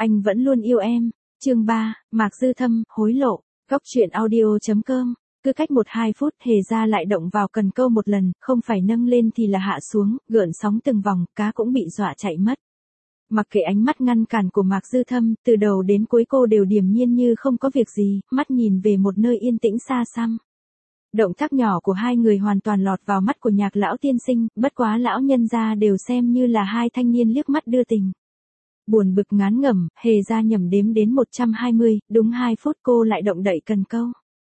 Anh vẫn luôn yêu em. Chương 3, Mạc Dư Thâm, hối lộ. Góc truyện audio.com. Cứ cách 1-2 phút Hề Gia lại động vào cần câu một lần, không phải nâng lên thì là hạ xuống, gợn sóng từng vòng, cá cũng bị dọa chạy mất. Mặc kệ ánh mắt ngăn cản của Mạc Dư Thâm, từ đầu đến cuối cô đều điềm nhiên như không có việc gì, mắt nhìn về một nơi yên tĩnh xa xăm. Động tác nhỏ của hai người hoàn toàn lọt vào mắt của Nhạc lão tiên sinh, bất quá lão nhân gia đều xem như là hai thanh niên liếc mắt đưa tình. Buồn bực ngán ngẩm, Hề Gia nhẩm đếm đến 120, đúng 2 phút cô lại động đậy cần câu.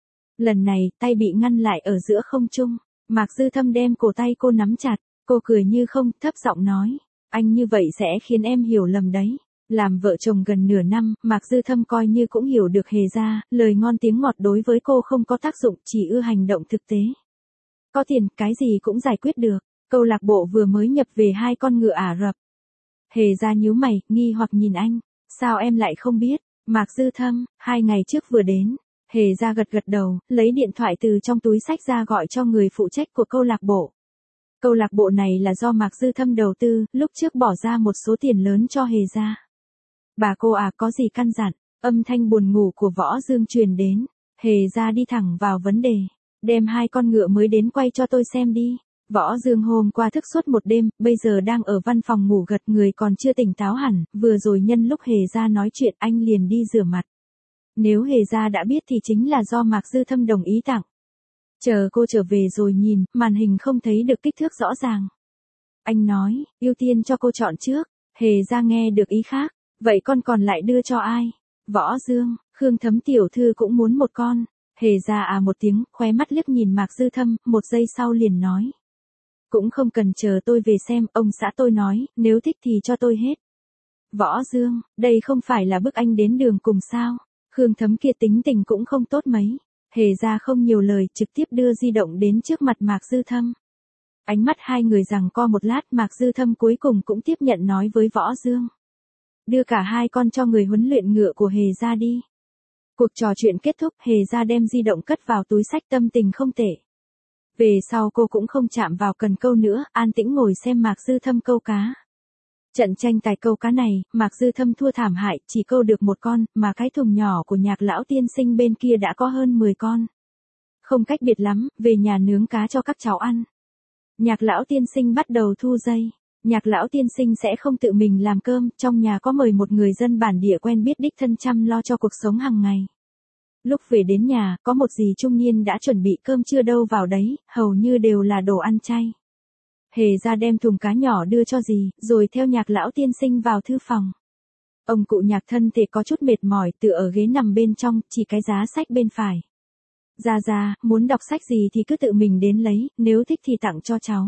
Lần này, tay bị ngăn lại ở giữa không trung. Mạc Dư Thâm đem cổ tay cô nắm chặt, cô cười như không, thấp giọng nói, anh như vậy sẽ khiến em hiểu lầm đấy. Làm vợ chồng gần nửa năm, Mạc Dư Thâm coi như cũng hiểu được Hề Gia, lời ngon tiếng ngọt đối với cô không có tác dụng, chỉ ưa hành động thực tế. Có tiền, cái gì cũng giải quyết được. Câu lạc bộ vừa mới nhập về 2 con ngựa Ả Rập. Hề Gia nhíu mày, nghi hoặc nhìn anh. Sao em lại không biết? Mạc Dư Thâm, 2 ngày trước vừa đến. Hề Gia gật gật đầu, lấy điện thoại từ trong túi xách ra gọi cho người phụ trách của câu lạc bộ. Câu lạc bộ này là do Mạc Dư Thâm đầu tư, lúc trước bỏ ra một số tiền lớn cho Hề Gia. Bà cô à, có gì căn dặn? Âm thanh buồn ngủ của Võ Dương truyền đến. Hề Gia đi thẳng vào vấn đề. Đem 2 con ngựa mới đến quay cho tôi xem đi. Võ Dương hôm qua thức suốt một đêm, bây giờ đang ở văn phòng ngủ gật người còn chưa tỉnh táo hẳn, vừa rồi nhân lúc Hề Gia nói chuyện anh liền đi rửa mặt. Nếu Hề Gia đã biết thì chính là do Mạc Dư Thâm đồng ý tặng. Chờ cô trở về rồi nhìn, màn hình không thấy được kích thước rõ ràng. Anh nói, ưu tiên cho cô chọn trước. Hề Gia nghe được ý khác, vậy con còn lại đưa cho ai? Võ Dương, Khương Thấm tiểu thư cũng muốn một con. Hề Gia à một tiếng, khóe mắt liếc nhìn Mạc Dư Thâm, một giây sau liền nói. Cũng không cần chờ tôi về xem, ông xã tôi nói, nếu thích thì cho tôi hết. Võ Dương, đây không phải là bức anh đến đường cùng sao? Khương Thấm kia tính tình cũng không tốt mấy. Hề Gia không nhiều lời, trực tiếp đưa di động đến trước mặt Mạc Dư Thâm. Ánh mắt hai người giằng co một lát, Mạc Dư Thâm cuối cùng cũng tiếp nhận nói với Võ Dương. Đưa cả 2 con cho người huấn luyện ngựa của Hề Gia đi. Cuộc trò chuyện kết thúc, Hề Gia đem di động cất vào túi xách, tâm tình không tệ. Về sau cô cũng không chạm vào cần câu nữa, an tĩnh ngồi xem Mạc Dư Thâm câu cá. Trận tranh tài câu cá này, Mạc Dư Thâm thua thảm hại, chỉ câu được 1 con, mà cái thùng nhỏ của Nhạc lão tiên sinh bên kia đã có hơn 10 con. Không cách biệt lắm, về nhà nướng cá cho các cháu ăn. Nhạc lão tiên sinh bắt đầu thu dây. Nhạc lão tiên sinh sẽ không tự mình làm cơm, trong nhà có mời một người dân bản địa quen biết đích thân chăm lo cho cuộc sống hàng ngày. Lúc về đến nhà, có một dì trung niên đã chuẩn bị cơm trưa đâu vào đấy, hầu như đều là đồ ăn chay. Hề Gia đem thùng cá nhỏ đưa cho dì, rồi theo Nhạc lão tiên sinh vào thư phòng. Ông cụ Nhạc thân thể có chút mệt mỏi, tựa ở ghế nằm bên trong, chỉ cái giá sách bên phải. Gia, muốn đọc sách gì thì cứ tự mình đến lấy, nếu thích thì tặng cho cháu.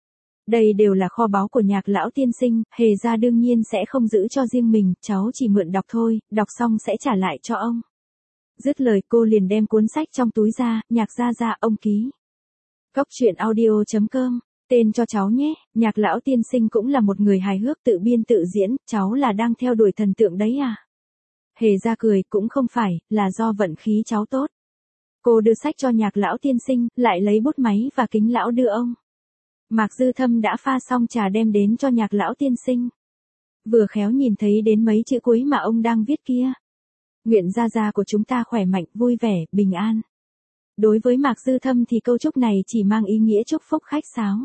Đây đều là kho báu của Nhạc lão tiên sinh, Hề Gia đương nhiên sẽ không giữ cho riêng mình, cháu chỉ mượn đọc thôi, đọc xong sẽ trả lại cho ông. Dứt lời cô liền đem cuốn sách trong túi ra, Nhạc Gia, ông ký. Góc truyện audio.com, tên cho cháu nhé. Nhạc lão tiên sinh cũng là một người hài hước tự biên tự diễn, cháu là đang theo đuổi thần tượng đấy à? Hề Gia cười, cũng không phải, là do vận khí cháu tốt. Cô đưa sách cho Nhạc lão tiên sinh, lại lấy bút máy và kính lão đưa ông. Mạc Dư Thâm đã pha xong trà đem đến cho Nhạc lão tiên sinh. Vừa khéo nhìn thấy đến mấy chữ cuối mà ông đang viết kia. Nguyện Gia của chúng ta khỏe mạnh, vui vẻ, bình an. Đối với Mạc Dư Thâm thì câu chúc này chỉ mang ý nghĩa chúc phúc khách sáo.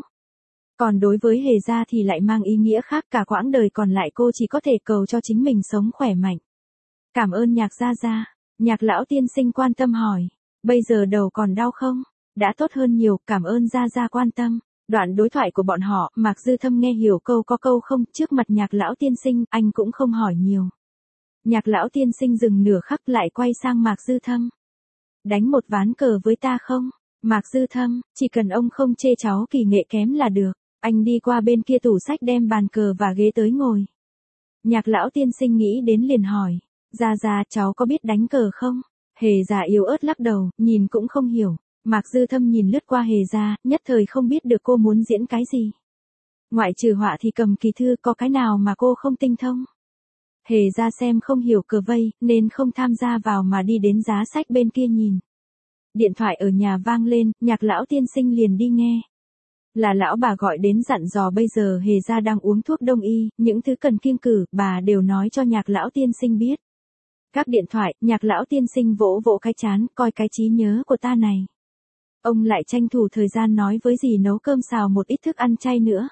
Còn đối với Hề Gia thì lại mang ý nghĩa khác, cả quãng đời còn lại cô chỉ có thể cầu cho chính mình sống khỏe mạnh. Cảm ơn Nhạc Gia. Nhạc lão tiên sinh quan tâm hỏi. Bây giờ đầu còn đau không? Đã tốt hơn nhiều, cảm ơn Gia quan tâm. Đoạn đối thoại của bọn họ, Mạc Dư Thâm nghe hiểu câu có câu không, trước mặt Nhạc lão tiên sinh, anh cũng không hỏi nhiều. Nhạc lão tiên sinh dừng nửa khắc lại quay sang Mạc Dư Thâm. Đánh một ván cờ với ta không? Mạc Dư Thâm, chỉ cần ông không chê cháu kỳ nghệ kém là được. Anh đi qua bên kia tủ sách đem bàn cờ và ghế tới ngồi. Nhạc lão tiên sinh nghĩ đến liền hỏi. Gia, cháu có biết đánh cờ không? Hề Gia yếu ớt lắc đầu, nhìn cũng không hiểu. Mạc Dư Thâm nhìn lướt qua Hề Gia, nhất thời không biết được cô muốn diễn cái gì. Ngoại trừ họa thì cầm kỳ thư, có cái nào mà cô không tinh thông? Hề Gia xem không hiểu cờ vây, nên không tham gia vào mà đi đến giá sách bên kia nhìn. Điện thoại ở nhà vang lên, Nhạc lão tiên sinh liền đi nghe. Là lão bà gọi đến dặn dò bây giờ Hề gia đang uống thuốc đông y, những thứ cần kiêng cử, bà đều nói cho Nhạc lão tiên sinh biết. Các điện thoại, Nhạc lão tiên sinh vỗ vỗ cái chán, coi cái trí nhớ của ta này. Ông lại tranh thủ thời gian nói với dì nấu cơm xào một ít thức ăn chay nữa.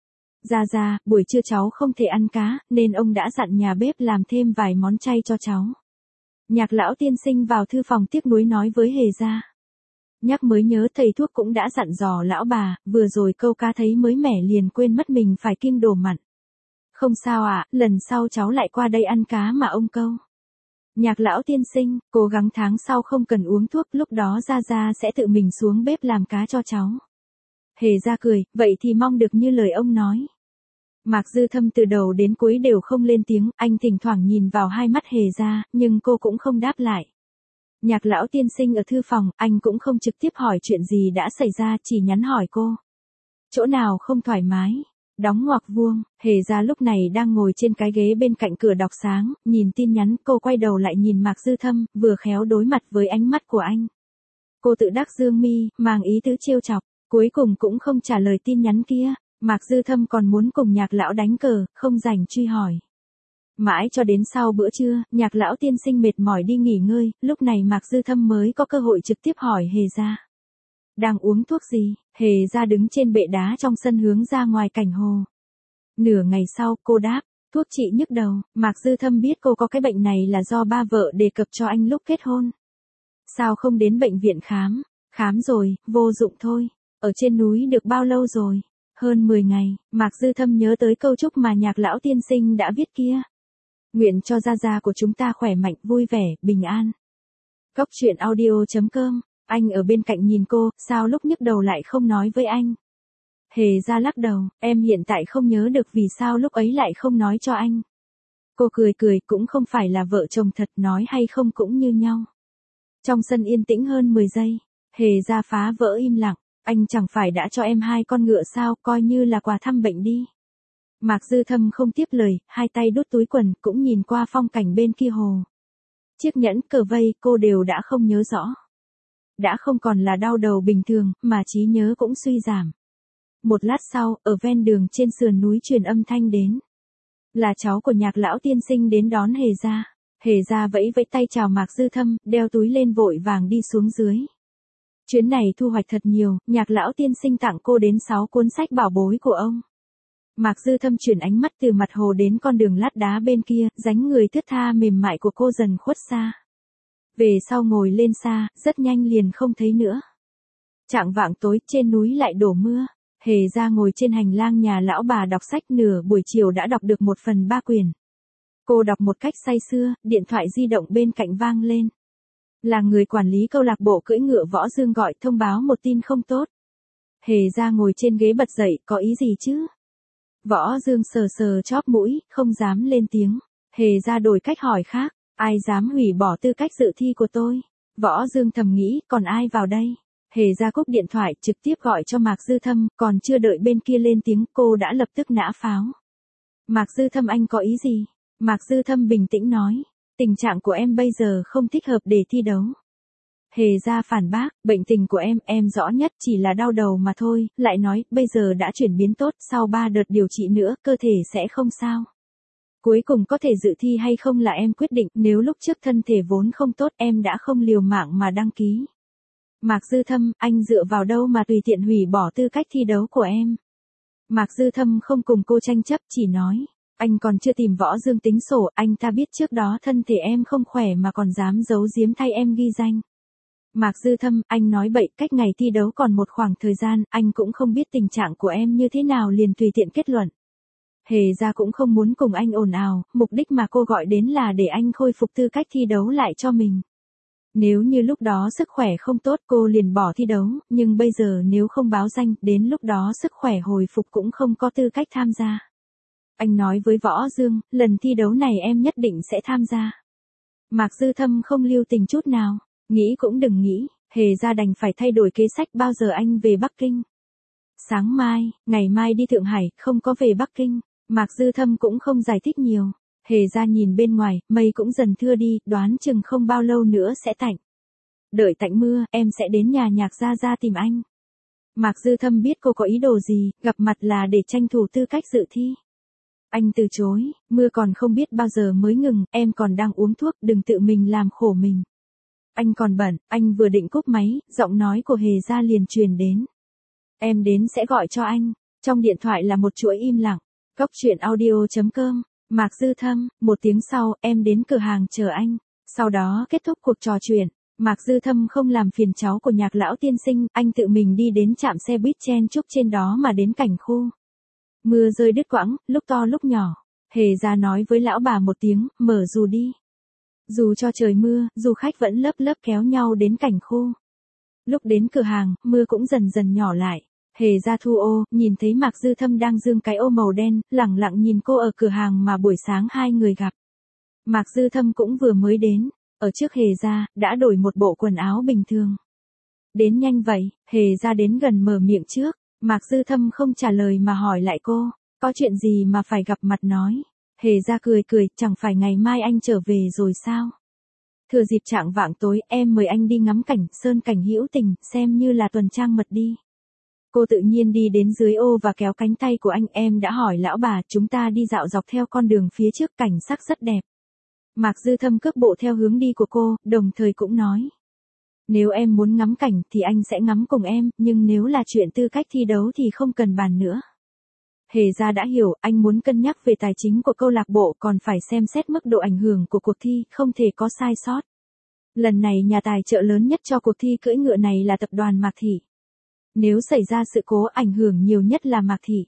Ra, buổi trưa cháu không thể ăn cá, nên ông đã dặn nhà bếp làm thêm vài món chay cho cháu. Nhạc lão tiên sinh vào thư phòng tiếc nuối nói với Hề gia. Nhắc mới nhớ thầy thuốc cũng đã dặn dò lão bà, vừa rồi câu cá thấy mới mẻ liền quên mất mình phải kiêng đồ mặn. Không sao ạ, lần sau cháu lại qua đây ăn cá mà ông câu. Nhạc lão tiên sinh, cố gắng tháng sau không cần uống thuốc, lúc đó Gia sẽ tự mình xuống bếp làm cá cho cháu. Hề gia cười, vậy thì mong được như lời ông nói. Mạc Dư Thâm từ đầu đến cuối đều không lên tiếng, anh thỉnh thoảng nhìn vào hai mắt Hề gia, nhưng cô cũng không đáp lại. Nhạc lão tiên sinh ở thư phòng, anh cũng không trực tiếp hỏi chuyện gì đã xảy ra, chỉ nhắn hỏi cô. Chỗ nào không thoải mái? Đóng ngoặc vuông, Hề gia lúc này đang ngồi trên cái ghế bên cạnh cửa đọc sáng, nhìn tin nhắn, cô quay đầu lại nhìn Mạc Dư Thâm, vừa khéo đối mặt với ánh mắt của anh. Cô tự đắc dương mi, mang ý tứ trêu chọc, cuối cùng cũng không trả lời tin nhắn kia. Mạc Dư Thâm còn muốn cùng Nhạc lão đánh cờ, không rảnh truy hỏi. Mãi cho đến sau bữa trưa, Nhạc lão tiên sinh mệt mỏi đi nghỉ ngơi, lúc này Mạc Dư Thâm mới có cơ hội trực tiếp hỏi Hề gia. Đang uống thuốc gì? Hề gia đứng trên bệ đá trong sân hướng ra ngoài cảnh hồ. Nửa ngày sau, cô đáp, thuốc trị nhức đầu. Mạc Dư Thâm biết cô có cái bệnh này là do ba vợ đề cập cho anh lúc kết hôn. Sao không đến bệnh viện khám? Khám rồi, vô dụng thôi. Ở trên núi được bao lâu rồi? Hơn 10 ngày, Mạc Dư Thâm nhớ tới câu chúc mà Nhạc lão tiên sinh đã viết kia. Nguyện cho Gia của chúng ta khỏe mạnh, vui vẻ, bình an. Cốc truyện audio.com. Anh ở bên cạnh nhìn cô, sao lúc nhức đầu lại không nói với anh? Hề gia lắc đầu, em hiện tại không nhớ được vì sao lúc ấy lại không nói cho anh. Cô cười, cũng không phải là vợ chồng thật, nói hay không cũng như nhau. Trong sân yên tĩnh hơn 10 giây, Hề gia phá vỡ im lặng, anh chẳng phải đã cho em 2 con ngựa sao, coi như là quà thăm bệnh đi. Mạc Dư Thâm không tiếp lời, hai tay đút túi quần, cũng nhìn qua phong cảnh bên kia hồ. Chiếc nhẫn, cờ vây, cô đều đã không nhớ rõ. Đã không còn là đau đầu bình thường, mà trí nhớ cũng suy giảm. Một lát sau, ở ven đường trên sườn núi truyền âm thanh đến. Là cháu của Nhạc lão tiên sinh đến đón Hề gia. Hề gia vẫy vẫy tay chào Mạc Dư Thâm, đeo túi lên vội vàng đi xuống dưới. Chuyến này thu hoạch thật nhiều, Nhạc lão tiên sinh tặng cô đến 6 cuốn sách bảo bối của ông. Mạc Dư Thâm chuyển ánh mắt từ mặt hồ đến con đường lát đá bên kia, dáng người thướt tha mềm mại của cô dần khuất xa. Về sau ngồi lên xa, rất nhanh liền không thấy nữa. Chạng vạng tối, trên núi lại đổ mưa. Hề gia ngồi trên hành lang nhà lão bà đọc sách, nửa buổi chiều đã đọc được 1/3 quyển. Cô đọc một cách say sưa, điện thoại di động bên cạnh vang lên. Là người quản lý câu lạc bộ cưỡi ngựa Võ Dương gọi thông báo một tin không tốt. Hề gia ngồi trên ghế bật dậy, có ý gì chứ? Võ Dương sờ sờ chóp mũi, không dám lên tiếng. Hề gia đổi cách hỏi khác, ai dám hủy bỏ tư cách dự thi của tôi? Võ Dương thầm nghĩ, còn ai vào đây? Hề gia cúp điện thoại, trực tiếp gọi cho Mạc Dư Thâm, còn chưa đợi bên kia lên tiếng, cô đã lập tức nã pháo. Mạc Dư Thâm, anh có ý gì? Mạc Dư Thâm bình tĩnh nói, tình trạng của em bây giờ không thích hợp để thi đấu. Hề gia phản bác, bệnh tình của em rõ nhất, chỉ là đau đầu mà thôi, lại nói, bây giờ đã chuyển biến tốt, sau 3 đợt điều trị nữa, cơ thể sẽ không sao. Cuối cùng có thể dự thi hay không là em quyết định, nếu lúc trước thân thể vốn không tốt, em đã không liều mạng mà đăng ký. Mạc Dư Thâm, anh dựa vào đâu mà tùy tiện hủy bỏ tư cách thi đấu của em? Mạc Dư Thâm không cùng cô tranh chấp, chỉ nói, anh còn chưa tìm Võ Dương tính sổ, anh ta biết trước đó thân thể em không khỏe mà còn dám giấu giếm thay em ghi danh. Mạc Dư Thâm, anh nói bậy, cách ngày thi đấu còn một khoảng thời gian, anh cũng không biết tình trạng của em như thế nào liền tùy tiện kết luận. Hề gia cũng không muốn cùng anh ồn ào, mục đích mà cô gọi đến là để anh khôi phục tư cách thi đấu lại cho mình. Nếu như lúc đó sức khỏe không tốt cô liền bỏ thi đấu, nhưng bây giờ nếu không báo danh, đến lúc đó sức khỏe hồi phục cũng không có tư cách tham gia. Anh nói với Võ Dương, lần thi đấu này em nhất định sẽ tham gia. Mạc Dư Thâm không lưu tình chút nào, nghĩ cũng đừng nghĩ, Hề gia đành phải thay đổi kế sách, bao giờ anh về Bắc Kinh. Sáng mai, ngày mai đi Thượng Hải, không có về Bắc Kinh. Mạc Dư Thâm cũng không giải thích nhiều. Hề gia nhìn bên ngoài, mây cũng dần thưa đi, đoán chừng không bao lâu nữa sẽ tạnh. Đợi tạnh mưa, em sẽ đến nhà Nhạc Gia tìm anh. Mạc Dư Thâm biết cô có ý đồ gì, gặp mặt là để tranh thủ tư cách dự thi. Anh từ chối, mưa còn không biết bao giờ mới ngừng, em còn đang uống thuốc, đừng tự mình làm khổ mình. Anh còn bận, anh vừa định cúp máy, giọng nói của Hề Gia liền truyền đến. Em đến sẽ gọi cho anh. Trong điện thoại là một chuỗi im lặng. Cốc truyện audio.com, Mạc Dư Thâm, 1 tiếng sau, em đến cửa hàng chờ anh. Sau đó kết thúc cuộc trò chuyện. Mạc Dư Thâm không làm phiền cháu của Nhạc lão tiên sinh, anh tự mình đi đến trạm xe buýt chen chúc trên đó mà đến cảnh khu. Mưa rơi đứt quãng, lúc to lúc nhỏ. Hề Gia nói với lão bà một tiếng, mở dù đi. Dù cho trời mưa, du khách vẫn lớp lớp kéo nhau đến cảnh khu. Lúc đến cửa hàng, mưa cũng dần dần nhỏ lại. Hề Gia thu ô, nhìn thấy Mạc Dư Thâm đang dương cái ô màu đen, lẳng lặng nhìn cô ở cửa hàng mà buổi sáng hai người gặp. Mạc Dư Thâm cũng vừa mới đến, ở trước Hề Gia, đã đổi một bộ quần áo bình thường. Đến nhanh vậy, Hề Gia đến gần mở miệng trước, Mạc Dư Thâm không trả lời mà hỏi lại cô, có chuyện gì mà phải gặp mặt nói. Hề Gia cười cười, chẳng phải ngày mai anh trở về rồi sao? Thừa dịp trạng vạng tối, em mời anh đi ngắm cảnh, sơn cảnh hữu tình, xem như là tuần trăng mật đi. Cô tự nhiên đi đến dưới ô và kéo cánh tay của anh, em đã hỏi lão bà, chúng ta đi dạo dọc theo con đường phía trước, cảnh sắc rất đẹp. Mạc Dư Thâm cước bộ theo hướng đi của cô, đồng thời cũng nói. Nếu em muốn ngắm cảnh thì anh sẽ ngắm cùng em, nhưng nếu là chuyện tư cách thi đấu thì không cần bàn nữa. Hề Gia đã hiểu, anh muốn cân nhắc về tài chính của câu lạc bộ, còn phải xem xét mức độ ảnh hưởng của cuộc thi, không thể có sai sót. Lần này nhà tài trợ lớn nhất cho cuộc thi cưỡi ngựa này là tập đoàn Mạc Thị. Nếu xảy ra sự cố, ảnh hưởng nhiều nhất là Mạc Thị.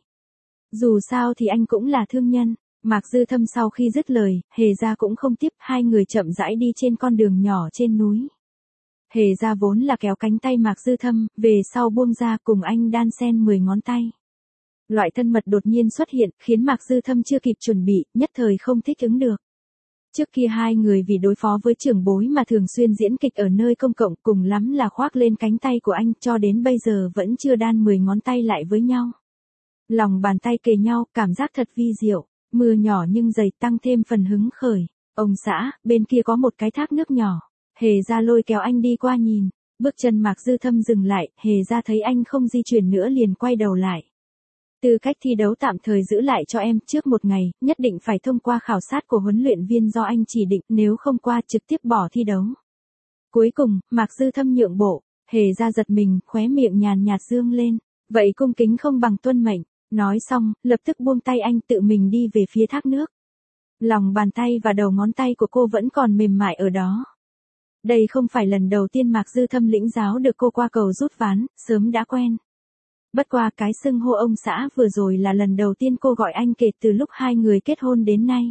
Dù sao thì anh cũng là thương nhân. Mạc Dư Thâm sau khi dứt lời, Hề Gia cũng không tiếp, hai người chậm rãi đi trên con đường nhỏ trên núi. Hề Gia vốn là kéo cánh tay Mạc Dư Thâm, về sau buông ra cùng anh đan xen 10 ngón tay. Loại thân mật đột nhiên xuất hiện, khiến Mạc Dư Thâm chưa kịp chuẩn bị, nhất thời không thích ứng được. Trước kia hai người vì đối phó với trưởng bối mà thường xuyên diễn kịch ở nơi công cộng, cùng lắm là khoác lên cánh tay của anh, cho đến bây giờ vẫn chưa đan 10 ngón tay lại với nhau. Lòng bàn tay kề nhau, cảm giác thật vi diệu, mưa nhỏ nhưng dày tăng thêm phần hứng khởi. Ông xã, bên kia có một cái thác nước nhỏ. Hề Gia lôi kéo anh đi qua nhìn, bước chân Mạc Dư Thâm dừng lại, Hề Gia thấy anh không di chuyển nữa liền quay đầu lại. Tư cách thi đấu tạm thời giữ lại cho em, trước một ngày, nhất định phải thông qua khảo sát của huấn luyện viên do anh chỉ định, nếu không qua trực tiếp bỏ thi đấu. Cuối cùng, Mạc Dư Thâm nhượng bộ, Hề Gia giật mình, khóe miệng nhàn nhạt dương lên, vậy cung kính không bằng tuân mệnh, nói xong, lập tức buông tay anh tự mình đi về phía thác nước. Lòng bàn tay và đầu ngón tay của cô vẫn còn mềm mại ở đó. Đây không phải lần đầu tiên Mạc Dư Thâm lĩnh giáo được cô qua cầu rút ván, sớm đã quen. Bất qua cái xưng hô ông xã vừa rồi là lần đầu tiên cô gọi anh kể từ lúc hai người kết hôn đến nay.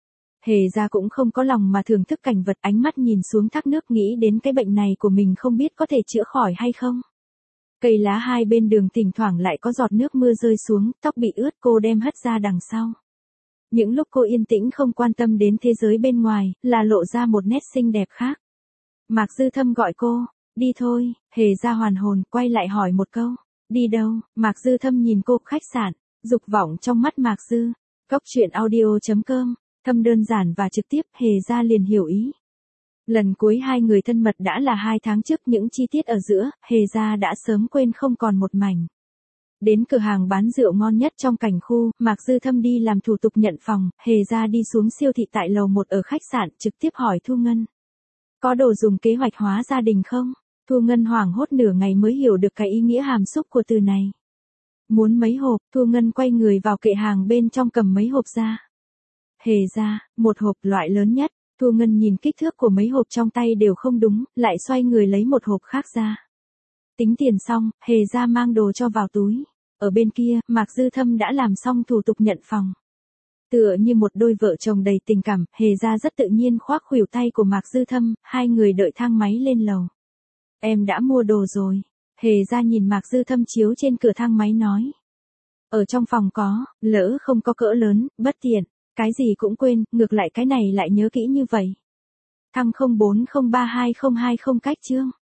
Hề Gia cũng không có lòng mà thưởng thức cảnh vật, ánh mắt nhìn xuống thác nước nghĩ đến cái bệnh này của mình không biết có thể chữa khỏi hay không. Cây lá hai bên đường thỉnh thoảng lại có giọt nước mưa rơi xuống, tóc bị ướt cô đem hất ra đằng sau. Những lúc cô yên tĩnh không quan tâm đến thế giới bên ngoài, là lộ ra một nét xinh đẹp khác. Mạc Dư Thâm gọi cô, đi thôi, Hề Gia hoàn hồn, quay lại hỏi một câu. Đi đâu? Mạc Dư Thâm nhìn cô, khách sạn, dục vọng trong mắt Mạc Dư. Cốc truyện audio.com, Thâm đơn giản và trực tiếp, Hề Gia liền hiểu ý. Lần cuối hai người thân mật đã là 2 tháng trước, những chi tiết ở giữa, Hề Gia đã sớm quên không còn một mảnh. Đến cửa hàng bán rượu ngon nhất trong cảnh khu, Mạc Dư Thâm đi làm thủ tục nhận phòng, Hề Gia đi xuống siêu thị tại lầu 1 ở khách sạn, trực tiếp hỏi Thu Ngân. Có đồ dùng kế hoạch hóa gia đình không? Thu Ngân hoảng hốt nửa ngày mới hiểu được cái ý nghĩa hàm xúc của từ này. Muốn mấy hộp, Thu Ngân quay người vào kệ hàng bên trong cầm mấy hộp ra. Hề Gia, một hộp loại lớn nhất, Thu Ngân nhìn kích thước của mấy hộp trong tay đều không đúng, lại xoay người lấy một hộp khác ra. Tính tiền xong, Hề Gia mang đồ cho vào túi. Ở bên kia, Mạc Dư Thâm đã làm xong thủ tục nhận phòng. Tựa như một đôi vợ chồng đầy tình cảm, Hề Gia rất tự nhiên khoác khuỷu tay của Mạc Dư Thâm, hai người đợi thang máy lên lầu. Em đã mua đồ rồi. Hề Gia nhìn Mạc Dư Thâm chiếu trên cửa thang máy nói. Ở trong phòng có, lỡ không có cỡ lớn, bất tiện, cái gì cũng quên, ngược lại cái này lại nhớ kỹ như vậy. Thăng 04032020 cách chương.